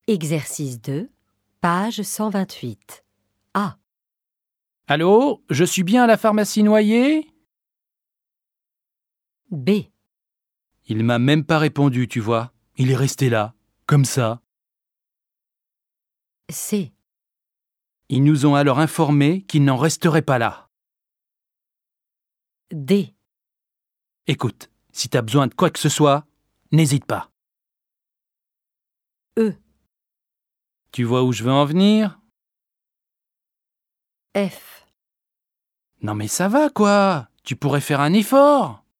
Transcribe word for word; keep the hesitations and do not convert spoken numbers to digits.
Exercice deux, page cent vingt-huit. A. Allô, je suis bien à la pharmacie Noyer ? B. Il m'a même pas répondu, tu vois. Il est resté là, comme ça. C. Ils nous ont alors informé qu'il n'en resterait pas là. D. Écoute, si t'as besoin de quoi que ce soit, n'hésite pas. E. Tu vois où je veux en venir ? F. Non mais ça va quoi, tu pourrais faire un effort.